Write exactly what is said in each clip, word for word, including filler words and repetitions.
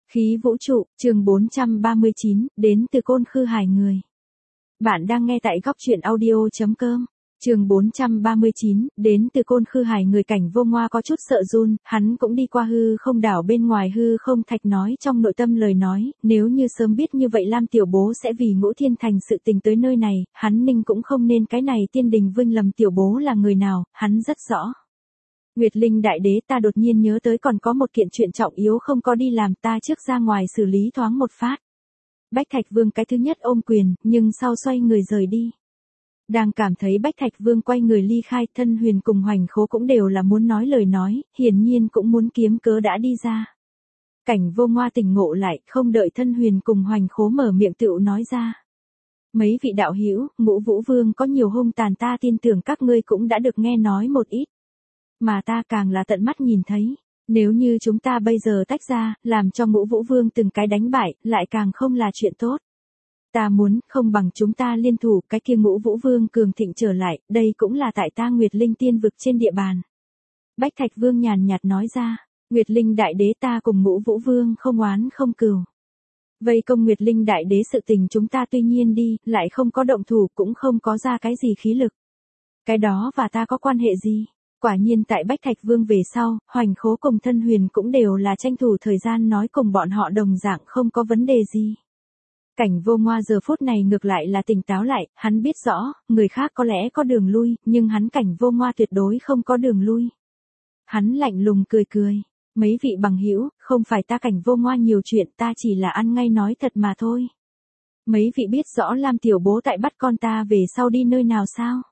Khí vũ trụ, chương bốn trăm ba mươi chín, đến từ Côn Khư Hải người. Bạn đang nghe tại góc truyện audio.com. Chương bốn trăm ba mươi chín, đến từ Côn Khư Hải người. Cảnh Vô Ngoa có chút sợ run, hắn cũng đi qua hư không đảo bên ngoài hư không thạch nói trong nội tâm lời nói, nếu như sớm biết như vậy Lam tiểu bố sẽ vì Ngũ Thiên Thành sự tình tới nơi này, hắn ninh cũng không nên cái này tiên đình vinh lầm tiểu bố là người nào, hắn rất rõ. Nguyệt Linh đại đế, ta đột nhiên nhớ tới còn có một kiện chuyện trọng yếu không có đi làm, ta trước ra ngoài xử lý thoáng một phát. Bách Thạch Vương cái thứ nhất ôm quyền, nhưng sau xoay người rời đi. Đang cảm thấy Bách Thạch Vương quay người ly khai, Thân Huyền cùng Hoành Khố cũng đều là muốn nói lời nói, hiển nhiên cũng muốn kiếm cớ đã đi ra. Cảnh Vô Ngoa tỉnh ngộ lại, không đợi Thân Huyền cùng Hoành Khố mở miệng tựu nói ra. Mấy vị đạo hữu, Ngũ Vũ Vương có nhiều hung tàn, ta tin tưởng các ngươi cũng đã được nghe nói một ít. Mà ta càng là tận mắt nhìn thấy, nếu như chúng ta bây giờ tách ra, làm cho Ngũ Vũ Vương từng cái đánh bại, lại càng không là chuyện tốt. Ta muốn, không bằng chúng ta liên thủ, cái kia Ngũ Vũ Vương cường thịnh trở lại, đây cũng là tại ta Nguyệt Linh tiên vực trên địa bàn. Bách Thạch Vương nhàn nhạt nói ra, Nguyệt Linh đại đế, ta cùng Ngũ Vũ Vương không oán không cừu. Vây công Nguyệt Linh đại đế sự tình chúng ta tuy nhiên đi, lại không có động thủ, cũng không có ra cái gì khí lực. Cái đó và ta có quan hệ gì? Quả nhiên tại Bách Thạch Vương về sau, Hoành Khố cùng Thân Huyền cũng đều là tranh thủ thời gian nói cùng bọn họ đồng dạng không có vấn đề gì. Cảnh Vô Ngoa giờ phút này ngược lại là tỉnh táo lại, hắn biết rõ, người khác có lẽ có đường lui, nhưng hắn Cảnh Vô Ngoa tuyệt đối không có đường lui. Hắn lạnh lùng cười cười, mấy vị bằng hữu, không phải ta Cảnh Vô Ngoa nhiều chuyện, ta chỉ là ăn ngay nói thật mà thôi. Mấy vị biết rõ Lam tiểu bố tại bắt con ta về sau đi nơi nào sao?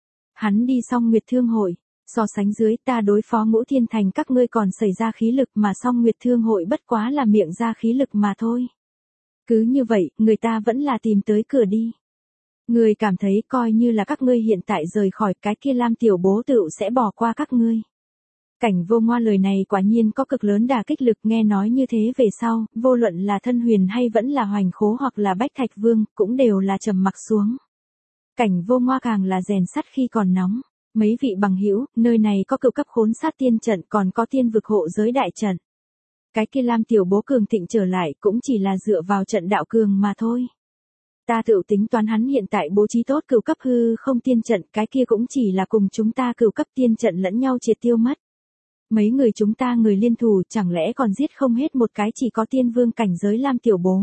Hắn đi xong Nguyệt Thương Hội. So sánh dưới, ta đối phó Ngũ Thiên Thành các ngươi còn xảy ra khí lực, mà song Nguyệt Thương Hội bất quá là miệng ra khí lực mà thôi. Cứ như vậy, người ta vẫn là tìm tới cửa đi. Người cảm thấy coi như là các ngươi hiện tại rời khỏi, cái kia Lam tiểu bố tựu sẽ bỏ qua các ngươi. Cảnh Vô Ngoa lời này quả nhiên có cực lớn đả kích lực, nghe nói như thế về sau, vô luận là Thân Huyền hay vẫn là Hoành Khố hoặc là Bách Thạch Vương, cũng đều là trầm mặc xuống. Cảnh Vô Ngoa càng là rèn sắt khi còn nóng. Mấy vị bằng hữu, nơi này có cựu cấp khốn sát tiên trận, còn có tiên vực hộ giới đại trận. Cái kia Lam tiểu bố cường thịnh trở lại cũng chỉ là dựa vào trận đạo cường mà thôi. Ta tự tính toán hắn hiện tại bố trí tốt cựu cấp hư không tiên trận, cái kia cũng chỉ là cùng chúng ta cựu cấp tiên trận lẫn nhau triệt tiêu mất. Mấy người chúng ta người liên thủ chẳng lẽ còn giết không hết một cái chỉ có tiên vương cảnh giới Lam tiểu bố.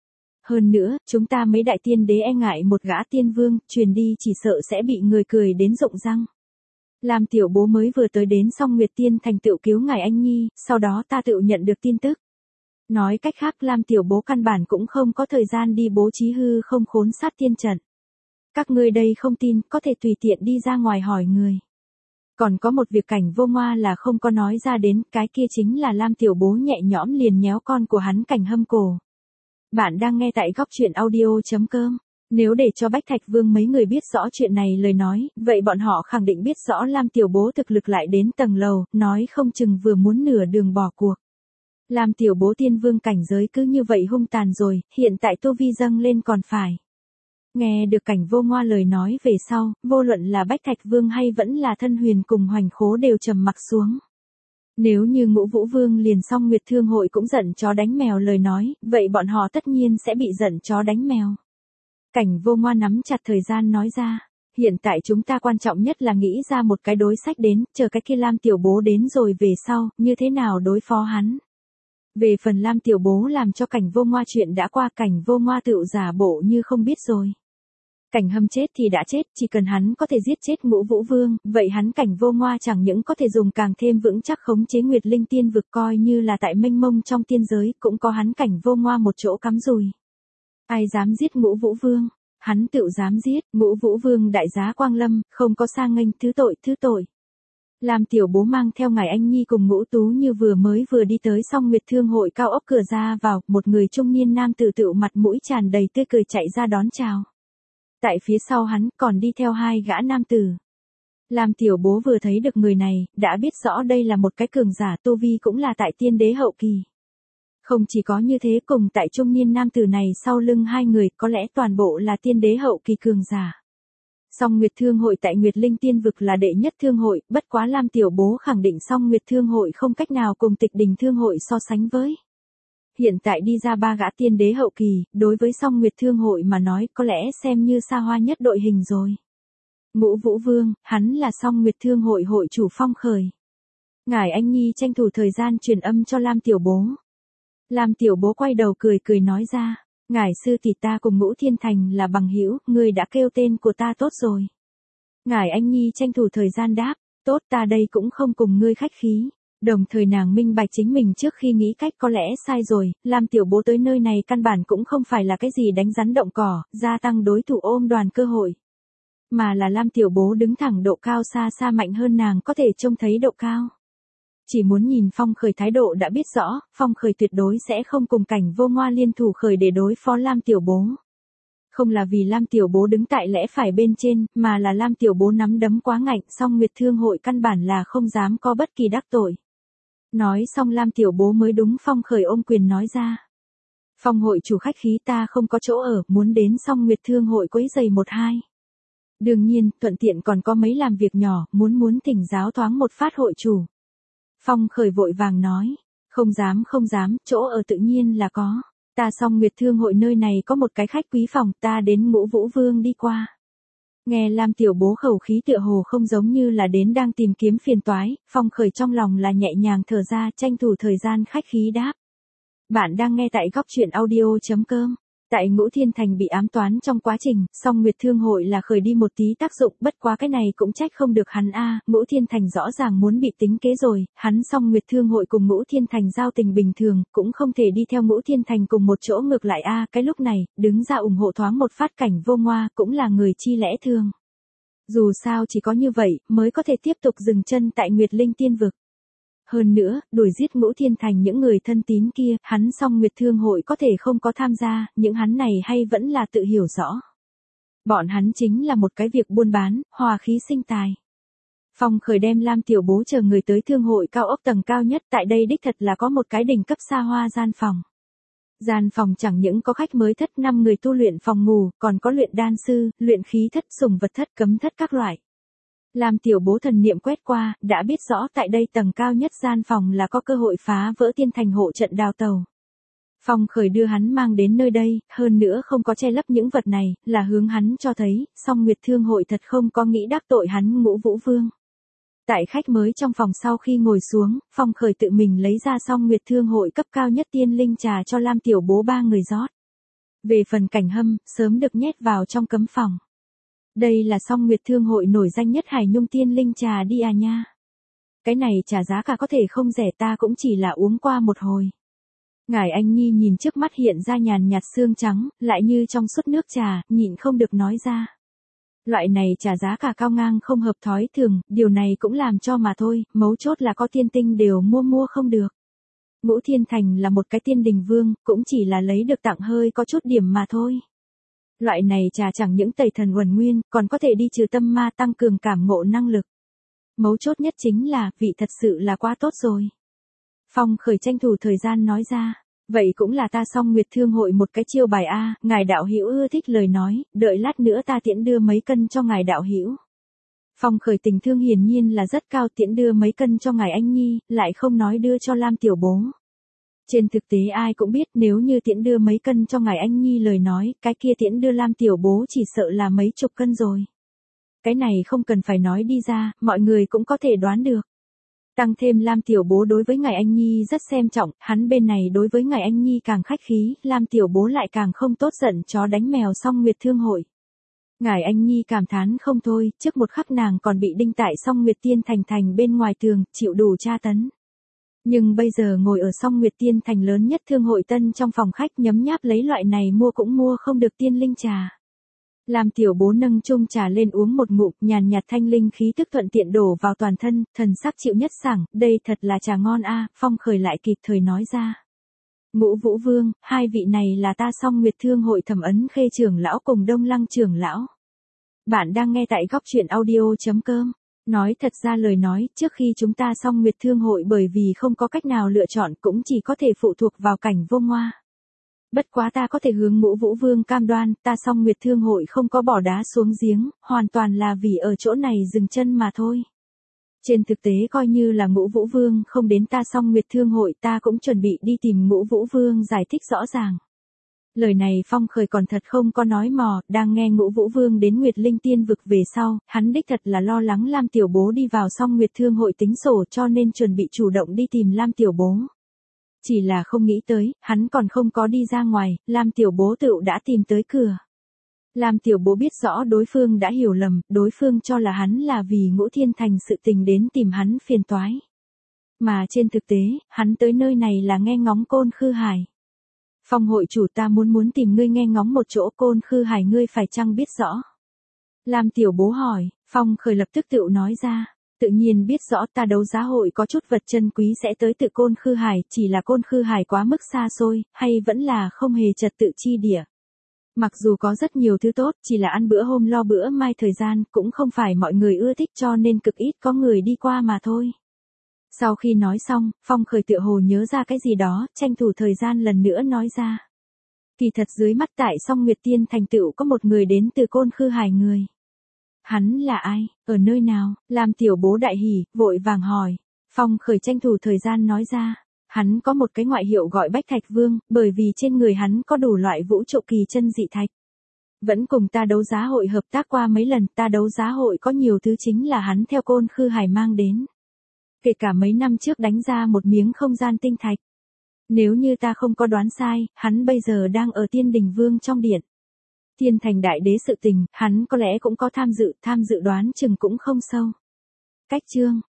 Hơn nữa, chúng ta mấy đại tiên đế e ngại một gã tiên vương, truyền đi chỉ sợ sẽ bị người cười đến rụng răng. Lam tiểu bố mới vừa tới đến xong Nguyệt Tiên Thành tựu cứu ngài anh nhi, sau đó ta tự nhận được tin tức. Nói cách khác, Lam tiểu bố căn bản cũng không có thời gian đi bố trí hư không khốn sát tiên trận. Các ngươi đây không tin, có thể tùy tiện đi ra ngoài hỏi người. Còn có một việc Cảnh Vô Ngoa là không có nói ra đến, cái kia chính là Lam tiểu bố nhẹ nhõm liền nhéo con của hắn Cảnh Hâm cổ. Bạn đang nghe tại góc truyện audio.com. Nếu để cho Bách Thạch Vương mấy người biết rõ chuyện này lời nói, vậy bọn họ khẳng định biết rõ Lam tiểu bố thực lực lại đến tầng lầu, nói không chừng vừa muốn nửa đường bỏ cuộc. Lam tiểu bố tiên vương cảnh giới cứ như vậy hung tàn rồi, hiện tại tu vi dâng lên còn phải. Nghe được Cảnh Vô Ngoa lời nói về sau, vô luận là Bách Thạch Vương hay vẫn là Thân Huyền cùng Hoành Khố đều trầm mặc xuống. Nếu như Ngũ Vũ Vương liền xong Nguyệt Thương Hội cũng giận chó đánh mèo lời nói, vậy bọn họ tất nhiên sẽ bị giận chó đánh mèo. Cảnh Vô Ngoa nắm chặt thời gian nói ra, hiện tại chúng ta quan trọng nhất là nghĩ ra một cái đối sách đến, chờ cái kia Lam tiểu bố đến rồi về sau, như thế nào đối phó hắn. Về phần Lam tiểu bố làm cho Cảnh Vô Ngoa chuyện đã qua, Cảnh Vô Ngoa tự giả bộ như không biết rồi. Cảnh Hâm chết thì đã chết, chỉ cần hắn có thể giết chết Ngũ Vũ Vương, vậy hắn Cảnh Vô Ngoa chẳng những có thể dùng càng thêm vững chắc khống chế Nguyệt Linh tiên vực, coi như là tại mênh mông trong tiên giới, cũng có hắn Cảnh Vô Ngoa một chỗ cắm rùi. Ai dám giết Ngũ Vũ Vương, hắn tự dám giết. Ngũ Vũ Vương đại giá quang lâm, không có sang nghênh, thứ tội thứ tội. Lam tiểu bố mang theo ngài anh nhi cùng Ngũ Tú Như vừa mới vừa đi tới xong Nguyệt Thương Hội cao ốc cửa ra vào, một người trung niên nam tử tự mặt mũi tràn đầy tươi cười chạy ra đón chào. Tại phía sau hắn còn đi theo hai gã nam tử. Lam tiểu bố vừa thấy được người này, đã biết rõ đây là một cái cường giả, tu vi cũng là tại tiên đế hậu kỳ. Không chỉ có như thế, cùng tại trung niên nam tử này sau lưng hai người có lẽ toàn bộ là tiên đế hậu kỳ cường giả. Song Nguyệt Thương Hội tại Nguyệt Linh tiên vực là đệ nhất thương hội, bất quá Lam tiểu bố khẳng định Song Nguyệt Thương Hội không cách nào cùng Tịch Đình Thương Hội so sánh với. Hiện tại đi ra ba gã tiên đế hậu kỳ, đối với Song Nguyệt Thương hội mà nói có lẽ xem như xa hoa nhất đội hình rồi. Ngũ Vũ Vương, hắn là Song Nguyệt Thương hội hội chủ Phong Khởi. Ngải Anh Nhi tranh thủ thời gian truyền âm cho Lam Tiểu Bố. Lam Tiểu Bố quay đầu cười cười nói ra, ngải sư tỷ ta cùng Ngũ Thiên Thành là bằng hữu, ngươi đã kêu tên của ta tốt rồi. Ngải Anh Nhi tranh thủ thời gian đáp, tốt ta đây cũng không cùng ngươi khách khí. Đồng thời nàng minh bạch chính mình trước khi nghĩ cách có lẽ sai rồi, Lam Tiểu Bố tới nơi này căn bản cũng không phải là cái gì đánh rắn động cỏ, gia tăng đối thủ ôm đoàn cơ hội. Mà là Lam Tiểu Bố đứng thẳng độ cao xa xa mạnh hơn nàng có thể trông thấy độ cao. Chỉ muốn nhìn Phong Khởi thái độ đã biết rõ, Phong Khởi tuyệt đối sẽ không cùng Cảnh Vô Ngoa liên thủ khởi để đối phó Lam Tiểu Bố. Không là vì Lam Tiểu Bố đứng tại lẽ phải bên trên, mà là Lam Tiểu Bố nắm đấm quá ngạnh, Song Nguyệt Thương hội căn bản là không dám có bất kỳ đắc tội. Nói xong Lam Tiểu Bố mới đúng Phong Khởi ôm quyền nói ra. Phong hội chủ khách khí ta không có chỗ ở, muốn đến Song Nguyệt Thương hội quấy giày một hai. Đương nhiên, thuận tiện còn có mấy làm việc nhỏ, muốn muốn thỉnh giáo thoáng một phát hội chủ. Phong Khởi vội vàng nói, không dám không dám, chỗ ở tự nhiên là có. Ta Song Nguyệt Thương hội nơi này có một cái khách quý phòng, ta đến Ngũ Vũ Vương đi qua. Nghe Lam Tiểu Bố khẩu khí tựa hồ không giống như là đến đang tìm kiếm phiền toái, Phong Khởi trong lòng là nhẹ nhàng thở ra tranh thủ thời gian khách khí đáp. Bạn đang nghe tại góc truyện audio.com. Tại Ngũ Thiên Thành bị ám toán trong quá trình, Song Nguyệt Thương hội là khởi đi một tí tác dụng, bất quá cái này cũng trách không được hắn a, à, Ngũ Thiên Thành rõ ràng muốn bị tính kế rồi, hắn Song Nguyệt Thương hội cùng Ngũ Thiên Thành giao tình bình thường, cũng không thể đi theo Ngũ Thiên Thành cùng một chỗ ngược lại a, à, cái lúc này, đứng ra ủng hộ thoáng một phát Cảnh Vô Ngoa, cũng là người chi lẽ thường. Dù sao chỉ có như vậy, mới có thể tiếp tục dừng chân tại Nguyệt Linh Tiên Vực. Hơn nữa, đuổi giết Ngũ Thiên Thành những người thân tín kia, hắn Song Nguyệt Thương hội có thể không có tham gia, những hắn này hay vẫn là tự hiểu rõ. Bọn hắn chính là một cái việc buôn bán, hòa khí sinh tài. Phong Khởi đem Lam Tiểu Bố chờ người tới thương hội cao ốc tầng cao nhất, tại đây đích thật là có một cái đỉnh cấp xa hoa gian phòng. Gian phòng chẳng những có khách mới thất năm người tu luyện phòng ngủ, còn có luyện đan sư, luyện khí thất, sủng vật thất, cấm thất các loại. Lam Tiểu Bố thần niệm quét qua, đã biết rõ tại đây tầng cao nhất gian phòng là có cơ hội phá vỡ tiên thành hộ trận đào tàu. Phong Khởi đưa hắn mang đến nơi đây, hơn nữa không có che lấp những vật này, là hướng hắn cho thấy, Song Nguyệt Thương hội thật không có nghĩ đắc tội hắn Ngũ Vũ Vương. Tại khách mới trong phòng sau khi ngồi xuống, Phong Khởi tự mình lấy ra Song Nguyệt Thương hội cấp cao nhất tiên linh trà cho Lam Tiểu Bố ba người rót. Về phần Cảnh Hâm, sớm được nhét vào trong cấm phòng. Đây là Song Nguyệt Thương hội nổi danh nhất Hải Nhung tiên linh trà đi à nha. Cái này trả giá cả có thể không rẻ, ta cũng chỉ là uống qua một hồi. Ngải Anh Nhi nhìn trước mắt hiện ra nhàn nhạt xương trắng, lại như trong suốt nước trà, nhịn không được nói ra. Loại này trả giá cả cao ngang không hợp thói thường, điều này cũng làm cho mà thôi, mấu chốt là có tiên tinh đều mua mua không được. Ngũ Thiên Thành là một cái tiên đình vương, cũng chỉ là lấy được tặng hơi có chút điểm mà thôi. Loại này trà chẳng những tẩy thần uẩn nguyên, còn có thể đi trừ tâm ma tăng cường cảm ngộ năng lực. Mấu chốt nhất chính là, vị thật sự là quá tốt rồi. Phong Khởi tranh thủ thời gian nói ra, vậy cũng là ta Song Nguyệt Thương hội một cái chiêu bài a, ngài đạo hữu ưa thích lời nói, đợi lát nữa ta tiễn đưa mấy cân cho ngài đạo hữu. Phong Khởi tình thương hiển nhiên là rất cao, tiễn đưa mấy cân cho ngài Anh Nhi, lại không nói đưa cho Lam Tiểu Bố. Trên thực tế ai cũng biết nếu như tiễn đưa mấy cân cho ngài Anh Nhi lời nói, cái kia tiễn đưa Lam Tiểu Bố chỉ sợ là mấy chục cân rồi. Cái này không cần phải nói đi ra, mọi người cũng có thể đoán được. Tăng thêm Lam Tiểu Bố đối với ngài Anh Nhi rất xem trọng, hắn bên này đối với ngài Anh Nhi càng khách khí, Lam Tiểu Bố lại càng không tốt giận chó đánh mèo Song Nguyệt Thương hội. Ngài Anh Nhi cảm thán không thôi, trước một khắc nàng còn bị đinh tại Song Nguyệt Tiên Thành thành bên ngoài tường, chịu đủ tra tấn. Nhưng bây giờ ngồi ở Song Nguyệt Tiên Thành lớn nhất thương hội tân trong phòng khách nhấm nháp lấy loại này mua cũng mua không được tiên linh trà. Lam Tiểu Bố nâng chung trà lên uống một ngụm, nhàn nhạt thanh linh khí tức thuận tiện đổ vào toàn thân, thần sắc chịu nhất sảng, đây thật là trà ngon a, Phong Khởi lại kịp thời nói ra. Ngũ Vũ Vương, hai vị này là ta Song Nguyệt Thương hội Thẩm Ấn Khê trưởng lão cùng Đông Lăng trưởng lão. Bạn đang nghe tại góc truyện audio.com. Nói thật ra lời nói, trước khi chúng ta Song Nguyệt Thương hội bởi vì không có cách nào lựa chọn cũng chỉ có thể phụ thuộc vào Cảnh Vô Ngoa. Bất quá ta có thể hướng Ngũ Vũ Vương cam đoan, ta Song Nguyệt Thương hội không có bỏ đá xuống giếng, hoàn toàn là vì ở chỗ này dừng chân mà thôi. Trên thực tế coi như là Ngũ Vũ Vương không đến ta Song Nguyệt Thương hội ta cũng chuẩn bị đi tìm Ngũ Vũ Vương giải thích rõ ràng. Lời này Phong Khởi còn thật không có nói mò, đang nghe Ngũ Vũ Vương đến Nguyệt Linh Tiên vực về sau, hắn đích thật là lo lắng Lam Tiểu Bố đi vào Song Nguyệt Thương hội tính sổ cho nên chuẩn bị chủ động đi tìm Lam Tiểu Bố. Chỉ là không nghĩ tới, hắn còn không có đi ra ngoài, Lam Tiểu Bố tựu đã tìm tới cửa. Lam Tiểu Bố biết rõ đối phương đã hiểu lầm, đối phương cho là hắn là vì Ngũ Thiên Thành sự tình đến tìm hắn phiền toái. Mà trên thực tế, hắn tới nơi này là nghe ngóng Côn Khư Hải. Phong hội chủ ta muốn muốn tìm ngươi nghe ngóng một chỗ Côn Khư Hải ngươi phải chăng biết rõ. Lam Tiểu Bố hỏi, Phong Khởi lập tức tựu nói ra, tự nhiên biết rõ ta đấu giá hội có chút vật chân quý sẽ tới tự Côn Khư Hải, chỉ là Côn Khư Hải quá mức xa xôi, hay vẫn là không hề trật tự chi địa. Mặc dù có rất nhiều thứ tốt, chỉ là ăn bữa hôm lo bữa mai thời gian, cũng không phải mọi người ưa thích cho nên cực ít có người đi qua mà thôi. Sau khi nói xong, Phong Khởi tựa hồ nhớ ra cái gì đó, tranh thủ thời gian lần nữa nói ra. Kỳ thật dưới mắt tại Song Nguyệt Tiên thành tựu có một người đến từ Côn Khư Hải người. Hắn là ai, ở nơi nào, Lam Tiểu Bố đại hỉ, vội vàng hỏi. Phong Khởi tranh thủ thời gian nói ra. Hắn có một cái ngoại hiệu gọi Bách Thạch Vương, bởi vì trên người hắn có đủ loại vũ trụ kỳ chân dị thạch. Vẫn cùng ta đấu giá hội hợp tác qua mấy lần, ta đấu giá hội có nhiều thứ chính là hắn theo Côn Khư Hải mang đến. Kể cả mấy năm trước đánh ra một miếng không gian tinh thạch. Nếu như ta không có đoán sai, hắn bây giờ đang ở Tiên Đình Vương trong điện. Tiên thành đại đế sự tình, hắn có lẽ cũng có tham dự, tham dự đoán chừng cũng không sâu. Cách chương